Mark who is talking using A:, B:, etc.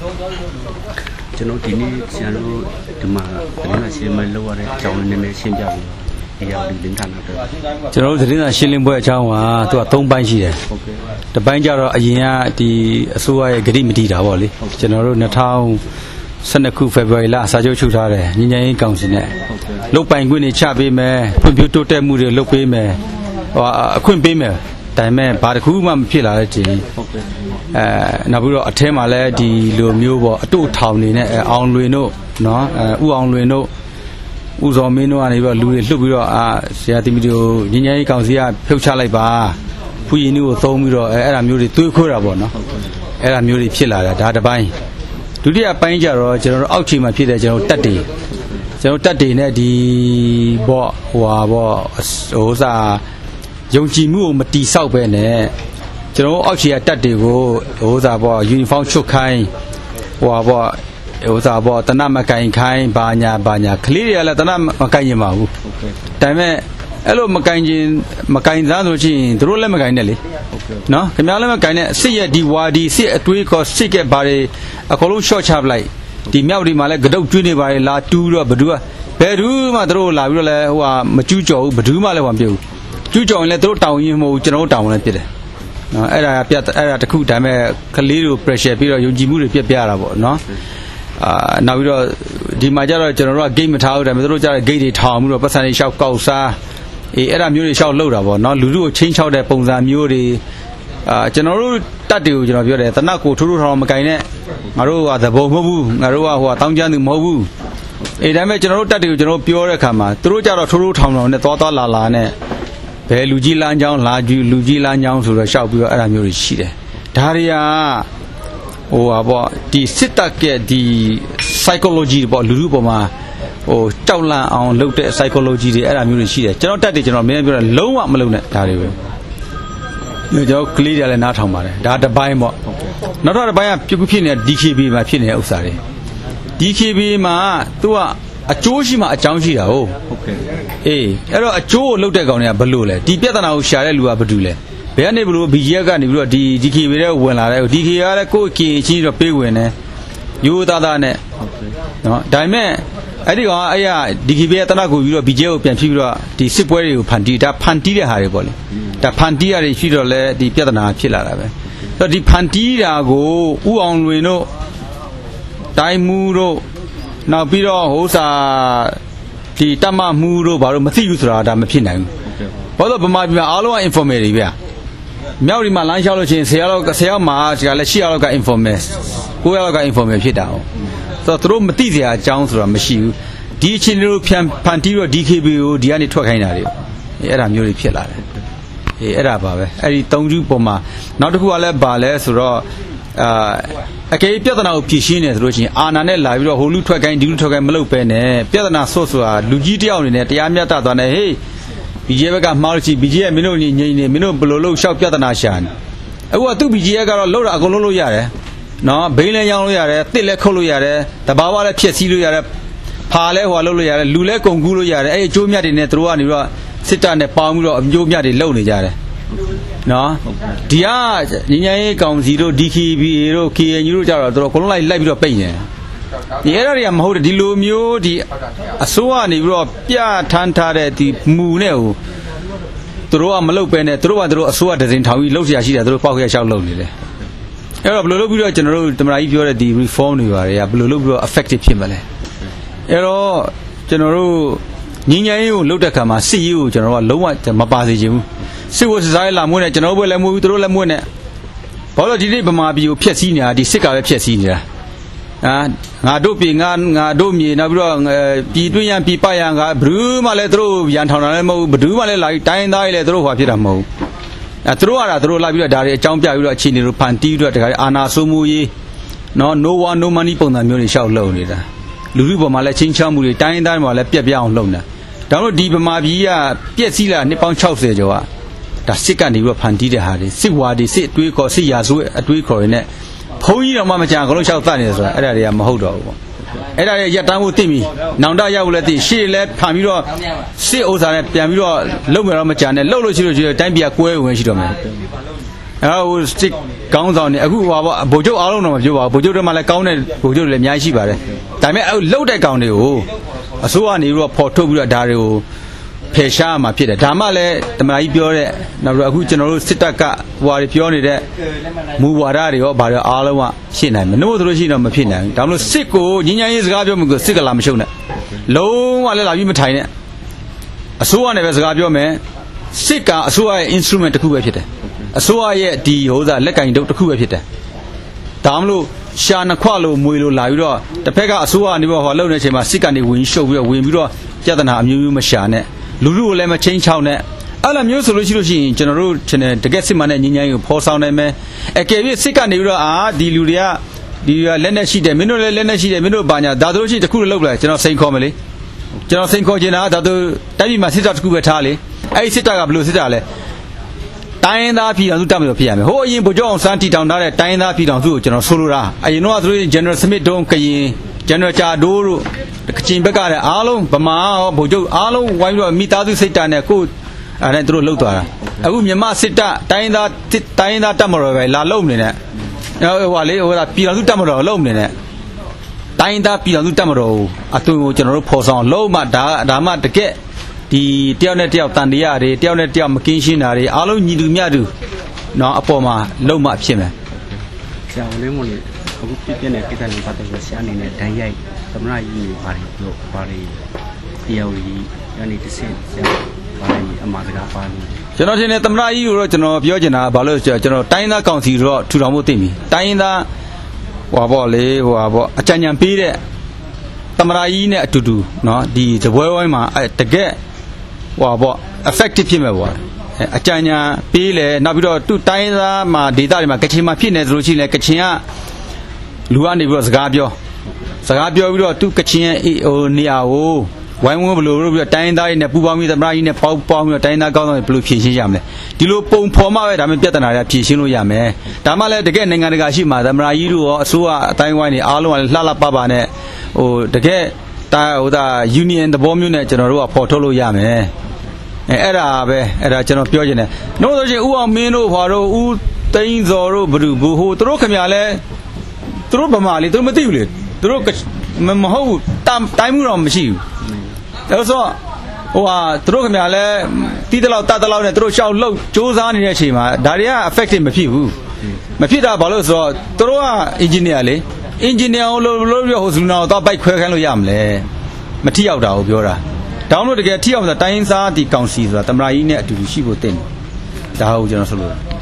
A: ကျွန်တော်ဒီနေ့ဆရာတို့ဒီမှာသတင်းစာရှင်းလင်းပွဲလုပ်ရတဲ့အကြောင်းနည်းနည်းရှင်းပြပေးပါဒီရောက်ဒီလင်းဌာနအတွက်
B: ကျွန်တော်တို့သတင်းစာရှင်းလင်းပွဲအကြောင်းကသူက3ပိုင်းရှိတယ်
A: ဟုတ်ကဲ့
B: တစ်ပိုင်းကျတော့အရင်ကဒီအစိုးရရဲ့ဂတိမတီးတာပေါ့လေကျွန်တော်တို့2012ခုဖေဖော်ဝါရီလစာချုပ်ချုပ်ထားတယ်ညီညာရေးကောင်စီနဲ့လုတ်ပိုင်ခွင့်တွေချပေးမယ်ဖွံ့ဖြိုးတိုးတက်မှုတွေလုပ်ပေးမယ်အခွင့်ပေးမယ်ဒါပေမဲ့ဘာတစ်ခုမှမဖြစ်လာတဲ့ချိန်
A: ဟုတ်ကဲ့
B: နောက်ပြီးတော့အထဲမှာလည်းဒီလိုမျိုးပေါ့အတို့ထောင်နေနဲ့အောင်လွင်တို့နော်ဥအောင်လွင်တို့ဥဇော်မင်းတို့ကနေပြီးတော့လူတွေလှုပ်ပြီးတော့ဆရာတီမီတို့ညီညာရေးကောင်စီကဖြုတ်ချလိုက်ပါဖူးရင်းကိုသုံးပြီးတော့အဲ့ဒါမျိုးတွေတွေးခိုးတာပေါ့နော်အဲ့ဒါမျိုးတွေဖြစ်လာတယ်ဒါတစ်ပိုင်းဒုတိယပိုင်းကျတော့ကျွန်တော်တို့အောက်ခြေမှာဖြစ်တဲ့ကျွန်တော်တက်တွေနဲ့ဒီပေါ့ဟိုစားယုံကြည်မှုကိုမတီးဆောက်ပဲနဲ့ကျွန်တော်အောက်ခြေကတက်တွေကိုဟိုစားပေါ့ယူနီဖောင်းချုပ်ခိုင်းဟိုစားပေါ့တနမကင်ခိုင်းဘာညာကလေးတွေကလည်းတနမကင်ရင်ပါဘူးဒါပေမဲ့အဲ့လိုမကင်သားဆိုချင်းသူတို့လည်းမကင်နဲ့လေနော်ခင်ဗျားလည်းမကင်နဲ့စစ်ရဲ့ဒီဝါဒီစစ်အတွေးခေါ်စစ်ကဘာတွေအကုန်လုံး short ချပလိုက်ဒီမြောက်ဒီမှာလည်းကတုတ်ကျွေးနေပါလေလာတူးတော့ဘယ်သူမှသူတို့လာပြီးတော့လဲဟိုဟာမကျူးကျော်ဘူးဘယ်သူမှလည်းမပြုတ်ကျူးကျော်ရင်လည်းသူတို့တောင်းရင်မဟုတ်ကျွန်တော်တို့တောင်းလည်းဖြစ်တယ်နော်အဲ့ဒါတခုဒါပေမဲ့ကလေးတို့ pressure ပြီးတော့ယုံကြည်မှုတွေပြရတာပေါ့နော်နောက်ပြီးတော့ဒီမှာကျတော့ကျွန်တော်တို့က gate မထားဘူးဒါပေမဲ့တို့ကျတော့ gate တွေထောင်ပြီးတော့ပတ်စံတွေရှောက်ကောက်စားအဲ့ဒါမျိုးတွေရှောက်လောက်တာပေါ့နော်လူတို့ကိုချင်းချောက်တဲ့ပုံစံမျိုးတွေကျွန်တော်တို့တက်တွေကိုကျွန်တော်ပြောတယ်တနတ်ကိုထိုးထောင်မကင်နဲ့ငါတို့ကသဘောမဟုတ်ဘူးငါတို့ကဟိုတောင်းကျမ်းသူမဟုတ်ဘူးဒါပေမဲ့ကျွန်တော်တို့တက်တွေကိုကျွန်တော်ပြောတဲ့အခါမှာတို့ကျတော့ထိုးထောင်နဲ့သွားလာနဲ့ဘယ်လူကြီးလမ်းကြောင်းလူကြီးလမ်းကြောင်းဆိုတော့ရှောက်ပြီးတော့အဲ့ဒါမျိုးတွေရှိတယ်ဒါတွေကဟိုပေါ့ဒီစစ်တပ်ကဒီ psychology ပေါ့လူပေါ်မှာဟိုကြောက်လန့်အောင်လုပ်တဲ့ psychology တွေအဲ့ဒါမျိုးတွေရှိတယ်ကျွန်တော်တက်တယ်ကျွန်တော်မင်းပြောတယ်လုံးဝမလုပ်နဲ့ဒါတွေပဲကျွန်တော်ကလေးတွေလည်းနားထောင်ပါတယ်ဒါတစ်ပိုင်းပေါ့နောက်တစ်ပိုင်းကဖြစ်နေတဲ့ DKB မှာဖြစ်နေတဲ့ဥစ္စာတွေ DKB မှာသူကအကျိုးရှိမှအကြောင်းရှိတာဟုတ်
A: ကဲ့
B: အဲ့တော့အကျိုးကိုလုပ်တဲ့ကောင်တွေကဘယ်လိုလဲဒီပြဿနာကိုရှာတဲ့လူကဘာတူလဲဘယ်ကနေဘလို့ BGF ကနေပြီးတော့ဒီ DKB တွေဝင်လာတယ် DKB ကလည်းကိုယ့်အချင်းချင်းတော့ပေးဝင်တယ်ရိုးသားနဲ့နော်ဒါပေမဲ့အဲ့ဒီကောင်အဲ့ရ DKB ရဲ့တနက်ကိုပြီးတော့ BGF ကိုပြန်ဖြည့်ပြီးတော့ဒီစစ်ပွဲတွေကိုဖန်တီးတဲ့ဟာတွေပေါ့လေဒါဖန်တီးရတွေရှိတော့လဲဒီပြဿနာဖြစ်လာတာပဲအဲ့တော့ဒီဖန်တီးတာကိုဥအောင်လွင်တို့တိုင်းမှုတို့နောက်ပြီးတော့ဟိုစားဒီတမမှုတို့ဘာလို့မသိဘူးဆိုတာဒါမဖြစ်နိုင်ဘူးဘာလို့ဗမာပြည်မှာအားလုံးက informal တွေဗျမြောက်ဒီမှာလမ်းလျှောက်လို့ချင်း10ယောက်မှာဒီကလည်း10ယောက်က informal 9ယောက်က informal ဖြစ်တာဟုတ်ဆိုတော့သူတို့မသိစရာအကြောင်းဆိုတာမရှိဘူးဒီအချင်းတို့ဖန်တီးတော့ DKB ကိုဒီကနေထွက်ခိုင်းတာတွေအဲ့ဒါမျိုးတွေဖြစ်လာတယ်အဲ့ဒါပါပဲအဲ့ဒီ3ခုပုံမှာနောက်တစ်ခုကလည်းဘာလဲဆိုတော့အကယ်ပြဿနာကိုဖြေရှင်းနေဆိုလို့ချင်းအာဏာနဲ့လာပြီးတော့ဟိုလူထွက်ခိုင်းဒီလူထွက်ခိုင်းမလုပ်ပဲနဲ့ပြဿနာဆော့ဆိုတာလူကြီးတယောက်အနေနဲ့တရားမျှတသွားတယ်ဟေး BGF ကမှားလို့ရှိ BGF မင်းတို့ငြိမ်နေမင်းတို့ဘယ်လိုလုပ်ရှောက်ပြဿနာရှာနေအခုကသူ့ BGF ကတော့လှုပ်တာအကုန်လုံးလုပ်ရတယ်နော်ဘိန်းလည်းရောင်းလို့ရတယ်တစ်လည်းခုတ်လို့ရတယ်တဘာဝလည်းဖြည့်ဆည်းလို့ရတယ်ဖာလည်းဟိုလုပ်လို့ရတယ်လူလည်းကုန်ကူးလို့ရတယ်အဲ့အကျိုးမြတ်တွေနဲ့သူတို့ကနေပြီးတော့စစ်တပ်နဲ့ပေါင်းပြီးတော့အကျိုးမြတ်တွေလုပ်နေကြတယ်နော်ဒီကညီညာရေးကောင်စီတို့ DKB တို့ KNU တို့ကြတော့သူတို့အကုန်လုံးလိုက်ပြီးတော့ပိတ်နေတယ်ဒီအဲ့ဒါတွေကမဟုတ်တယ်ဒီလိုမျိုးဒီအစိုးရနေပြီးတော့ပြထန်းထားတဲ့ဒီမူနဲ့ဟိုသူတို့ကမလုပ်ပဲနဲ့သူတို့ကသူတို့အစိုးရဒဇင်ထောင်ကြီးလှုပ်ရှားရှိတယ်သူတို့ပေါက်ရရှောက်လုပ်နေတယ်အဲ့တော့ဘယ်လိုလုပ်ပြီးတော့ကျွန်တော်တို့တမန်ကြီးပြောတဲ့ဒီ reform တွေပါတွေကဘယ်လိုလုပ်ပြီးတော့ effective ဖြစ်မလဲအဲ့တော့ကျွန်တော်တို့ညီညာရေးကိုလုပ်တဲ့ခါမှာစစ်ရေးကိုကျွန်တော်တို့ကလုံးဝမပါစေချင်ဘူးစစ်ဝတ်စားရလာမွေးနဲ့ကျွန်တော်တို့လည်းမွေးဘူးသူတို့လည်းမွေးနဲ့ဘာလို့ဒီနေ့ဗမာပြည်ကိုဖျက်ဆီးနေတာဒီစစ်ကပဲဖျက်ဆီးနေတာငါတို့ပြည်ငါတို့မြေနောက်ပြီးတော့ပြည်တွင်းရန်ပြည်ပရန်ကဘယ်သူမှလည်းသူတို့ရန်ထောင်တာလည်းမဟုတ်ဘူးဘယ်သူမှလည်းလာပြီးတိုင်းသားကြီးလည်းသူတို့ဟွာဖြစ်တာမဟုတ်ဘူးသူတို့ကသူတို့လာပြီးတော့ဒါတွေအကြောင်းပြပြီးတော့အခြေအနေတွေဖန်တီးပြီးတော့တခါအာနာဆိုးမှုရေးနော် no one no money ပုံစံမျိုးတွေရှောက်လုပ်နေတာလူလူပေါ်မှာလည်းချင်းချောင်းမှုတွေတိုင်းသားတွေမှာလည်းပြက်ပြအောင်လုပ်နေတာဒါလို့ဒီဗမာပြည်ကပြက်စီးလာနှစ်ပေါင်း60ကျော်ကဒါစစ်ကနေပြီးတော့ဖန်တီးတဲ့ဟာတွေစစ်ဝါဒီစစ်အတွေးခေါ်စစ်ရာဇဝတ်အတွေးခေါ်တွေနဲ့ဘုန်းကြီးတော်မှမကြံအကုန်လုံးလျှောက်တတ်နေတယ်ဆိုတာအဲ့ဒါတွေကမဟုတ်တော့ဘူးပေါ့အဲ့ဒါတွေရက်တန်းဖို့သိပြီနောင်တရောက်လည်းသိရှေ့လည်းဖန်ပြီးတော့စစ်ဥစ္စာနဲ့ပြန်ပြီးတော့လုံမယ်တော့မကြံနဲ့လှုပ်လို့ရှိလို့တိုင်းပြည်ကွဲဝင်ရှိတော့မယ်အဲ့တော့စစ်ကောင်းဆောင်နေအခုဟာပေါ့ဗိုလ်ချုပ်အားလုံးတော့မပြောပါဘူးဗိုလ်ချုပ်တွေမှလည်းကောင်းတဲ့ဗိုလ်ချုပ်တွေလည်းအများကြီးရှိပါတယ်ဒါပေမဲ့အဲ့လှုပ်တဲ့ကောင်တွေကိုအစိုးရကနေပြီးတော့ပေါ်ထုတ်ပြီးတော့ဒါတွေကိုဖယ်ရှားမှာဖြစ်တယ်ဒါမှလည်းတမန်ကြီးပြောတဲ့နောက်ပြီးအခုကျွန်တော်တို့စစ်တပ်ကဟွာတွေပြောနေတဲ့မူဝါဒတွေရောဘာတွေအားလုံးကရှင်းနိုင်မယ်နှုတ်ဆိုလို့ရှိရင်တော့မဖြစ်နိုင်ဘူးဒါမှမဟုတ်စစ်ကိုညဉ့်ညမ်းရေးစကားပြောမှုကိုစစ်ကလာမရှုံနဲ့လုံးဝလည်းလာပြီးမထိုင်နဲ့အစိုးရနဲ့ပဲစကားပြောမယ်စစ်ကအစိုးရရဲ့ instrument တစ်ခုပဲဖြစ်တယ်အစိုးရရဲ့ဒီဟိုသာလက်ကင်တုပ်တစ်ခုပဲဖြစ်တယ်ဒါမှမဟုတ်ရှာနှခွလို့မွေလို့လာပြီးတော့တစ်ဖက်ကအစိုးရကနေပြီးတော့ဟောလုံနေချိန်မှာစစ်ကနေဝင်ရှုပ်ပြီးတော့ဝင်ပြီးတော့ပြဿနာအမျိုးမျိုးမရှာနဲ့လူလူကိုလည်းမချင်းချောင်းနဲ့အဲ့လိုမျိုးဆိုလို့ရှိရင်ကျွန်တော်တို့ထင်တယ်တကယ်စစ်မှန်တဲ့ညဉ့်ညမ်းကိုဖော်ဆောင်နိုင်မယ်အကယ်၍စစ်ကနေပြီးတော့ဒီလူတွေကဒီလက်နဲ့ရှိတယ်မင်းတို့လည်းလက်နဲ့ရှိတယ်မင်းတို့ဘာညာဒါဆိုလို့ရှိရင်တခုလောက်လိုက်ကျွန်တော်စိန်ခေါ်မယ်လေကျွန်တော်စိန်ခေါ်ချင်တာဒါဆိုတိုက်ပြည်မှာစစ်တပ်တခုပဲထားလေအဲ့ဒီစစ်တပ်ကဘယ်လိုစစ်တပ်လဲတိုင်းသားပြည်တော်စုတတ်မလို့ဖြစ်ရမယ်ဟိုအရင်ဗိုလ်ချုပ်အောင်ဆန်းတီထောင်ထားတဲ့တိုင်းသားပြည်တော်စုကိုကျွန်တော်ဆိုလိုတာအရင်တော့ဆိုလို့ General Smith တုံးကရင် General ဂျာဒိုးတို့ကချင်ဘက်ကလည်းအားလုံးဗမာရောဗိုလ်ချုပ်အားလုံးဝိုင်းပြီးတော့မိသားစုစိတ်ဓာတ်နဲ့ကိုအဲ့ဒါသူတို့လှုပ်သွားတာအခုမြန်မာစစ်တပ်တိုင်းသားတပ်မတော်ပဲလာလုံနေနဲ့ဟိုလေဟိုပြည်တော်စုတပ်မတော်လုံနေနဲ့တိုင်းသားပြည်တော်စုတပ်မတော်ကိုအသွင်ကိုကျွန်တော်တို့ဖော်ဆောင်လုံးမှဒါမှတကယ်ဒီတယောက်နဲ့တယောက်တန်တရားတွေတယောက်နဲ့တယောက်မကင်းရှင်းတာတွေအားလုံးညီတူမျှတူနော်အပေါ်မှာလုံးမဖြစ်မယ်
A: ဆရာလေးမလို့အခုပြတဲ့ကိစ္စတွေပတ်သက်ပြီးဆရာအနေနဲ့ဒဏ်ရိုက်သမရကြီးတွေပါတယ်ပြောပါတယ်တရားကြီးယနေ့တစ်ဆင့်ဆရာပါတယ်အမှားစကားပါလို့
B: ကျွန်တော်ထင်တယ်သမရကြီးကိုတော့ကျွန်တော်ပြောချင်တာဘာလို့ကျွန်တော်တိုင်းသားကောင်စီတော့ထူထောင်ဖို့သိပြီတိုင်းသားဟွာပေါ့လေဟွာပေါ့အကြံဉာဏ်ပေးတဲ့သမရကြီးနဲ့အတူတူနော်ဒီတပွဲဝိုင်းမှာတကယ်ဟွာပေါ့ effective ဖြစ်မဲ့ပေါ့အကြံဉာဏ်ပေးလေနောက်ပြီးတော့သူ့တိုင်းသားမှာဒေသတွေမှာကချင်မှာဖြစ်နေသလိုရှိလဲကချင်ကလူကနေပြီးတော့စကားပြောပြီးတော့သူ့ကချင်ရဲ့ဟိုနေရာကိုဝိုင်းဝန်းဘလို့ပြီးတော့တိုင်းသားတွေနဲ့ပူပေါင်းပြီးသမရကြီးနဲ့ပေါင်းပြီးတော့တိုင်းသားကောင်းဆောင်တွေဘလို့ဖြည့်ရှင်းရမလဲဒီလိုပုံဖော်မှပဲဒါမှပြဿနာတွေဖြည့်ရှင်းလို့ရမယ်ဒါမှလည်းတကယ်နိုင်ငံတကာရှိမှာသမရကြီးတို့ရောအစိုးရအတိုင်းဝိုင်းတွေအားလုံးကလှလှပပနဲ့ဟိုတကယ်ဟိုဒါ union သဘောမျိုးနဲ့ကျွန်တော်တို့ကဖော်ထုတ်လို့ရမယ်အဲ့ဒါပဲအဲ့ဒါကျွန်တော်ပြောချင်တယ်နှုတ်ဆိုချင်းဦးအောင်မင်းတို့ဘာတို့ဦးသိန်းစော်တို့ဘသူဟိုသူတို့ခင်ဗျာလဲသူတို့ဗမာလေသူတို့မသိဘူးလေသူတို့မဟုတ်ဘူးတိုင်းမှုတော့မရှိဘူးအဲ့ဆိုဟိုဟာသူတို့ခင်ဗျာလဲတီးတလောက်တတ်တလောက်နဲ့သူတို့ရှောက်လှုပ်စူးစမ်းနေတဲ့အချိန်မှာဒါတွေက effective မဖြစ်ဘူးမဖြစ်တာဘာလို့ဆိုတော့သူတို့က engineer လေ engineer ကိုလို့ပြောဟိုဇူနာကိုတော့ဘိုက်ခွဲခိုင်းလို့ရမလဲမထိရောက်တာကိုပြောတာဒါမှမဟုတ်တကယ်ထိရောက်တာတိုင်းစားဒီကောင်စီဆိုတာတမရာကြီးနဲ့အတူတူရှိဖို့တင်တယ်ဒါဟုတ်ကျွန်တော်ဆိုလို့